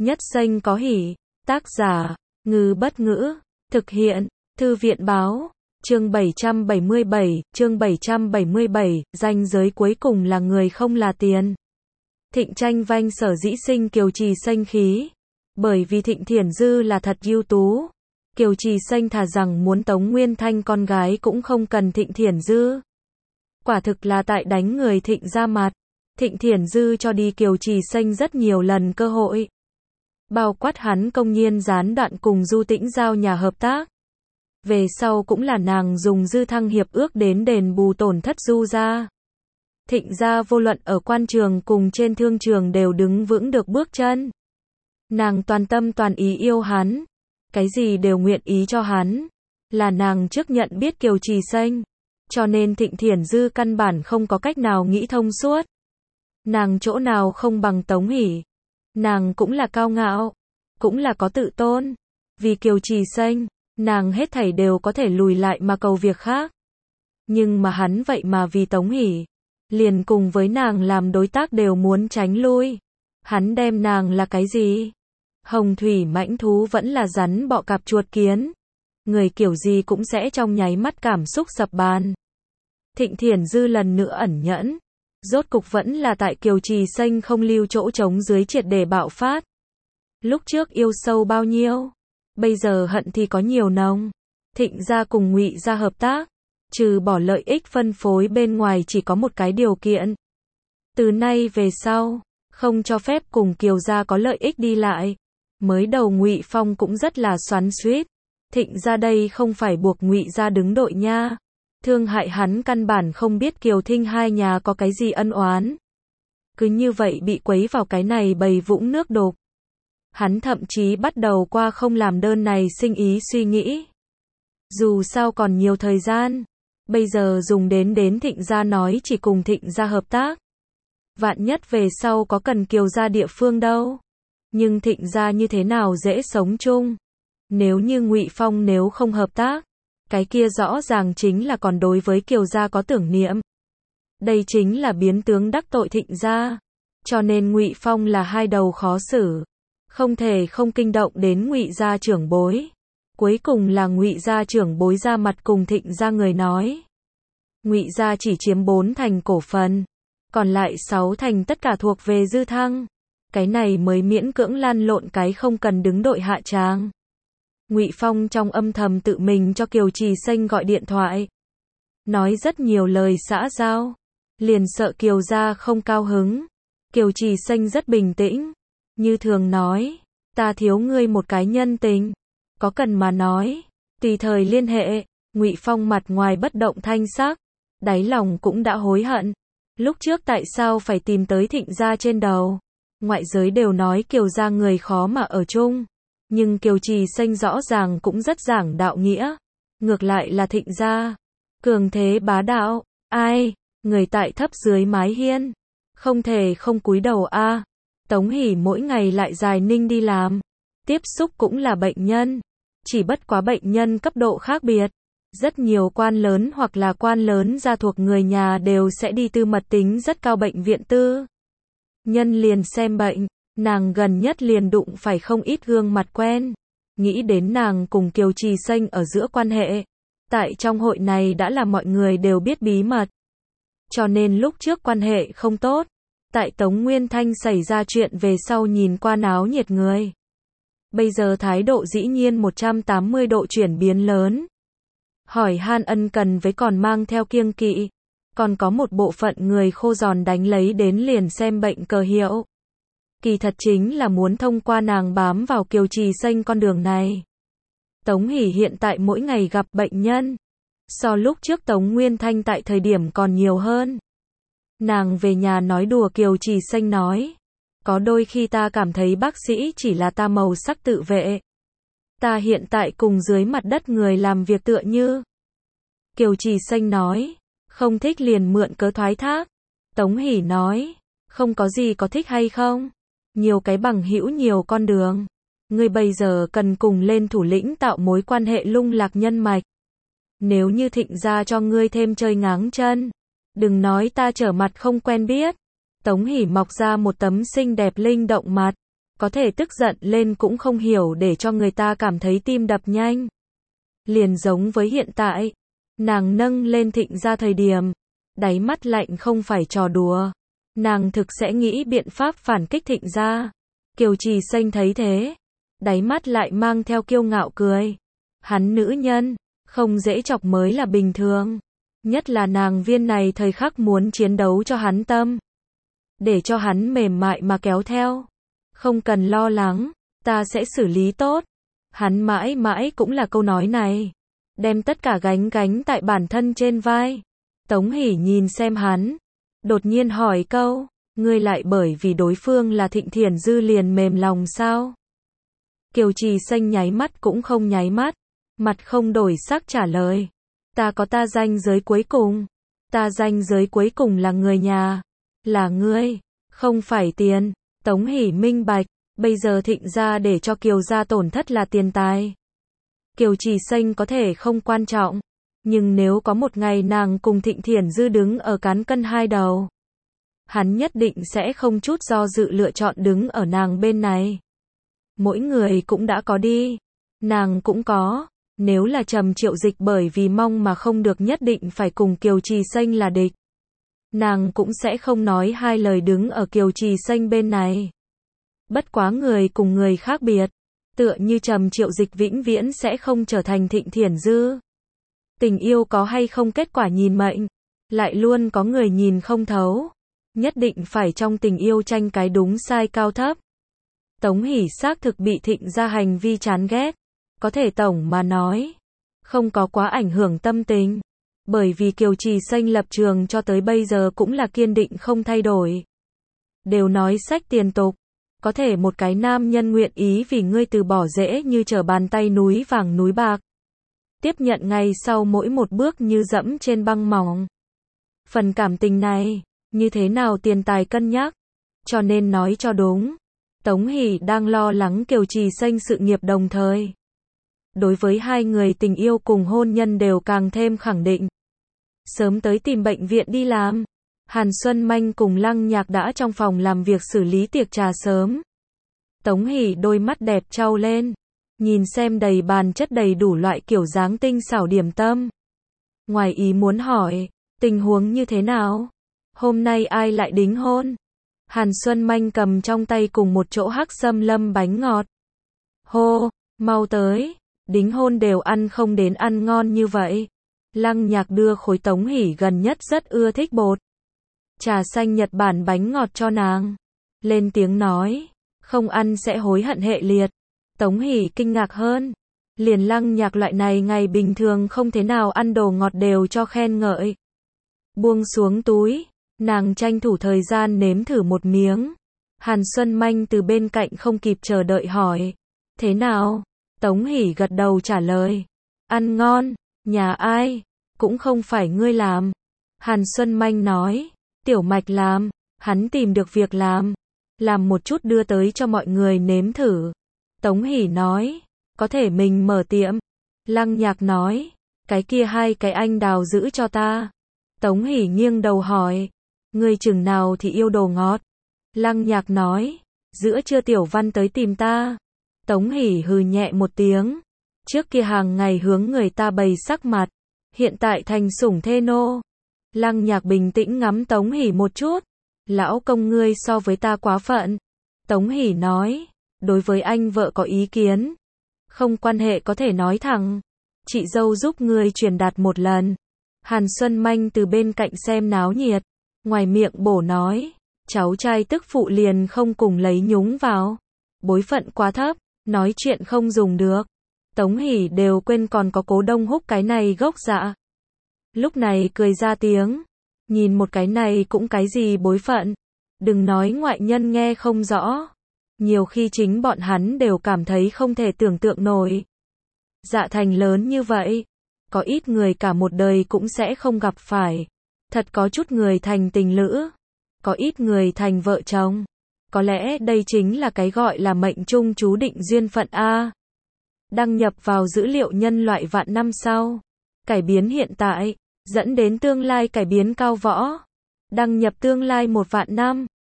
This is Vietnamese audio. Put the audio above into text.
Nhất Xanh có hỉ. Tác giả, Ngư Bất Ngữ. Thực hiện, Thư viện Báo. Chương 777, chương 777, ranh giới cuối cùng là người không là tiền. Thịnh Tranh Vanh sở dĩ sinh Kiều Trì Xanh khí. Bởi vì Thịnh Thiển Dư là thật ưu tú. Kiều Trì Xanh thà rằng muốn Tống Nguyên Thanh con gái cũng không cần Thịnh Thiển Dư. Quả thực là tại đánh người Thịnh ra mặt. Thịnh Thiển Dư cho đi Kiều Trì Xanh rất nhiều lần cơ hội. Bao quát hắn công nhiên gián đoạn cùng Du Tĩnh giao nhà hợp tác. Về sau cũng là nàng dùng Dư Thăng hiệp ước đến đền bù tổn thất Du gia. Thịnh gia vô luận ở quan trường cùng trên thương trường đều đứng vững được bước chân. Nàng toàn tâm toàn ý yêu hắn. Cái gì đều nguyện ý cho hắn. Là nàng trước nhận biết Kiều Trì Xanh. Cho nên Thịnh Thiển Dư căn bản không có cách nào nghĩ thông suốt. Nàng chỗ nào không bằng Tống Hỷ. Nàng cũng là cao ngạo. Cũng là có tự tôn. Vì Kiều Trì Xanh, nàng hết thảy đều có thể lùi lại mà cầu việc khác. Nhưng mà hắn vậy mà vì Tống Hỷ. Liền cùng với nàng làm đối tác đều muốn tránh lui. Hắn đem nàng là cái gì? Hồng thủy mãnh thú vẫn là rắn bọ cạp chuột kiến. Người kiểu gì cũng sẽ trong nháy mắt cảm xúc sập bàn. Thịnh Thiển Dư lần nữa ẩn nhẫn. Rốt cục vẫn là tại Kiều Trì Xanh không lưu chỗ trống dưới triệt để bạo phát. Lúc trước yêu sâu bao nhiêu, bây giờ hận thì có nhiều nồng. Thịnh gia cùng Ngụy gia hợp tác, trừ bỏ lợi ích phân phối bên ngoài chỉ có một cái điều kiện. Từ nay về sau, không cho phép cùng Kiều gia có lợi ích đi lại. Mới đầu Ngụy Phong cũng rất là xoắn xuýt. Thịnh gia đây không phải buộc Ngụy gia đứng đội nha. Thương hại hắn căn bản không biết Kiều Thinh hai nhà có cái gì ân oán. Cứ như vậy bị quấy vào cái này bầy vũng nước đục. Hắn thậm chí bắt đầu qua không làm đơn này sinh ý suy nghĩ. Dù sao còn nhiều thời gian. Bây giờ dùng đến Thịnh gia nói chỉ cùng Thịnh gia hợp tác. Vạn nhất về sau có cần Kiều gia địa phương đâu. Nhưng Thịnh gia như thế nào dễ sống chung. Nếu như Ngụy Phong nếu không hợp tác. Cái kia rõ ràng chính là còn đối với Kiều gia có tưởng niệm. Đây chính là biến tướng đắc tội Thịnh gia. Cho nên Ngụy Phong là hai đầu khó xử. Không thể không kinh động đến Ngụy gia trưởng bối. Cuối cùng là Ngụy gia trưởng bối ra mặt cùng Thịnh gia người nói. Ngụy gia chỉ chiếm 4 thành cổ phần. Còn lại 6 thành tất cả thuộc về Dư Thăng. Cái này mới miễn cưỡng lăn lộn cái không cần đứng đội hạ tràng. Ngụy Phong trong âm thầm tự mình cho Kiều Trì Xanh gọi điện thoại. Nói rất nhiều lời xã giao. Liền sợ Kiều gia không cao hứng. Kiều Trì Xanh rất bình tĩnh. Như thường nói. Ta thiếu ngươi một cái nhân tình. Có cần mà nói. Tùy thời liên hệ. Ngụy Phong mặt ngoài bất động thanh sắc. Đáy lòng cũng đã hối hận. Lúc trước tại sao phải tìm tới Thịnh gia trên đầu. Ngoại giới đều nói Kiều gia người khó mà ở chung. Nhưng Kiều Trì Xanh rõ ràng cũng rất giảng đạo nghĩa. Ngược lại là Thịnh gia. Cường thế bá đạo. Ai? Người tại thấp dưới mái hiên. Không thể không cúi đầu a. Tống Hỷ mỗi ngày lại dài ninh đi làm. Tiếp xúc cũng là bệnh nhân. Chỉ bất quá bệnh nhân cấp độ khác biệt. Rất nhiều quan lớn hoặc là quan lớn gia thuộc người nhà đều sẽ đi tư mật tính rất cao bệnh viện tư. Nhân liền xem bệnh. Nàng gần nhất liền đụng phải không ít gương mặt quen. Nghĩ đến nàng cùng Kiều Trì Xanh ở giữa quan hệ. Tại trong hội này đã là mọi người đều biết bí mật. Cho nên lúc trước quan hệ không tốt. Tại Tống Nguyên Thanh xảy ra chuyện về sau nhìn qua náo nhiệt người. Bây giờ thái độ dĩ nhiên 180 độ chuyển biến lớn. Hỏi han ân cần với còn mang theo kiêng kỵ. Còn có một bộ phận người khô giòn đánh lấy đến liền xem bệnh cờ hiệu. Kỳ thật chính là muốn thông qua nàng bám vào Kiều Trì Xanh con đường này. Tống Hỷ hiện tại mỗi ngày gặp bệnh nhân. So lúc trước Tống Nguyên Thanh tại thời điểm còn nhiều hơn. Nàng về nhà nói đùa Kiều Trì Xanh nói. Có đôi khi ta cảm thấy bác sĩ chỉ là ta màu sắc tự vệ. Ta hiện tại cùng dưới mặt đất người làm việc tựa như. Kiều Trì Xanh nói. Không thích liền mượn cớ thoái thác. Tống Hỷ nói. Không có gì có thích hay không. Nhiều cái bằng hữu nhiều con đường. Ngươi bây giờ cần cùng lên thủ lĩnh tạo mối quan hệ lung lạc nhân mạch. Nếu như Thịnh gia cho ngươi thêm chơi ngáng chân. Đừng nói ta trở mặt không quen biết. Tống Hỷ mọc ra một tấm xinh đẹp linh động mặt. có thể tức giận lên cũng không hiểu để cho người ta cảm thấy tim đập nhanh. Liền giống với hiện tại, nàng nâng lên Thịnh gia thời điểm, đáy mắt lạnh không phải trò đùa. Nàng thực sẽ nghĩ biện pháp phản kích Thịnh gia. Kiều Trì Xanh thấy thế, đáy mắt lại mang theo kiêu ngạo cười. Hắn nữ nhân, không dễ chọc mới là bình thường. Nhất là nàng viên này thời khắc muốn chiến đấu cho hắn tâm. Để cho hắn mềm mại mà kéo theo. Không cần lo lắng, ta sẽ xử lý tốt. Hắn mãi mãi cũng là câu nói này. Đem tất cả gánh tại bản thân trên vai. Tống Hỷ nhìn xem hắn. Đột nhiên hỏi câu, ngươi lại bởi vì đối phương là Thịnh Thiển Dư liền mềm lòng sao? Kiều Trì Xanh nháy mắt cũng không nháy mắt. Mặt không đổi sắc trả lời. Ta có ta ranh giới cuối cùng. Ta ranh giới cuối cùng là người nhà. Là ngươi, không phải tiền. Tống Hỷ minh bạch. Bây giờ Thịnh gia để cho Kiều gia tổn thất là tiền tài. Kiều Trì Xanh có thể không quan trọng. Nhưng nếu có một ngày nàng cùng Thịnh Thiển Dư đứng ở cán cân hai đầu, hắn nhất định sẽ không chút do dự lựa chọn đứng ở nàng bên này. Mỗi người cũng đã có đi. Nàng cũng có. Nếu là Trầm Triệu Dịch bởi vì mong mà không được nhất định phải cùng Kiều Trì Xanh là địch, nàng cũng sẽ không nói hai lời đứng ở Kiều Trì Xanh bên này. Bất quá người cùng người khác biệt. Tựa như Trầm Triệu Dịch vĩnh viễn sẽ không trở thành Thịnh Thiển Dư. Tình yêu có hay không kết quả nhìn mệnh. Lại luôn có người nhìn không thấu. Nhất định phải trong tình yêu tranh cái đúng sai cao thấp. Tống Hỷ xác thực bị Thịnh gia hành vi chán ghét. Có thể tổng mà nói, không có quá ảnh hưởng tâm tình. Bởi vì Kiều Trì Xanh lập trường cho tới bây giờ cũng là kiên định không thay đổi. Đều nói sách tiền tục. Có thể một cái nam nhân nguyện ý vì ngươi từ bỏ dễ như trở bàn tay núi vàng núi bạc. Tiếp nhận ngay sau mỗi một bước như dẫm trên băng mỏng. Phần cảm tình này, như thế nào tiền tài cân nhắc. Cho nên nói cho đúng. Tống Hỷ đang lo lắng Kiều Trì Xanh sự nghiệp đồng thời. Đối với hai người tình yêu cùng hôn nhân đều càng thêm khẳng định. Sớm tới tìm bệnh viện đi làm. Hàn Xuân Manh cùng Lăng Nhạc đã trong phòng làm việc xử lý tiệc trà sớm. Tống Hỷ đôi mắt đẹp trao lên. Nhìn xem đầy bàn chất đầy đủ loại kiểu dáng tinh xảo điểm tâm. Ngoài ý muốn hỏi, tình huống như thế nào? Hôm nay ai lại đính hôn? Hàn Xuân Manh cầm trong tay cùng một chỗ hắc xâm lâm bánh ngọt. Hô, mau tới. Đính hôn đều ăn không đến ăn ngon như vậy. Lăng Nhạc đưa khối Tống Hỷ gần nhất rất ưa thích bột trà xanh Nhật Bản bánh ngọt cho nàng. Lên tiếng nói, không ăn sẽ hối hận hệ liệt. Tống Hỷ kinh ngạc hơn. Liền Lăng Nhạc loại này ngày bình thường không thế nào ăn đồ ngọt đều cho khen ngợi. Buông xuống túi, nàng tranh thủ thời gian nếm thử một miếng. Hàn Xuân Manh từ bên cạnh không kịp chờ đợi hỏi, thế nào? Tống Hỷ gật đầu trả lời, ăn ngon, nhà ai? Cũng không phải ngươi làm. Hàn Xuân Manh nói, Tiểu Mạch làm, hắn tìm được việc làm một chút đưa tới cho mọi người nếm thử. Tống Hỷ nói, có thể mình mở tiệm. Lăng Nhạc nói, cái kia hai cái anh đào giữ cho ta. Tống Hỷ nghiêng đầu hỏi, ngươi chừng nào thì yêu đồ ngọt? Lăng Nhạc nói, giữa trưa Tiểu Văn tới tìm ta. Tống Hỷ hừ nhẹ một tiếng. Trước kia hàng ngày hướng người ta bày sắc mặt, hiện tại thành sủng thê nô. Lăng Nhạc bình tĩnh ngắm Tống Hỷ một chút. Lão công ngươi so với ta quá phận. Tống Hỷ nói, đối với anh vợ có ý kiến. Không quan hệ có thể nói thẳng. Chị dâu giúp ngươi truyền đạt một lần. Hàn Xuân Manh từ bên cạnh xem náo nhiệt. Ngoài miệng bổ nói, cháu trai tức phụ liền không cùng lấy nhúng vào. Bối phận quá thấp, nói chuyện không dùng được. Tống Hỷ đều quên còn có Cố Đông Húc cái này gốc dạ. Lúc này cười ra tiếng. Nhìn một cái này cũng cái gì bối phận. Đừng nói ngoại nhân nghe không rõ. Nhiều khi chính bọn hắn đều cảm thấy không thể tưởng tượng nổi. Dạ thành lớn như vậy. Có ít người cả một đời cũng sẽ không gặp phải. Thật có chút người thành tình lữ. Có ít người thành vợ chồng. Có lẽ đây chính là cái gọi là mệnh trung chú định duyên phận A. Đăng nhập vào dữ liệu nhân loại vạn năm sau. Cải biến hiện tại, dẫn đến tương lai cải biến cao võ. Đăng nhập tương lai 1 vạn năm.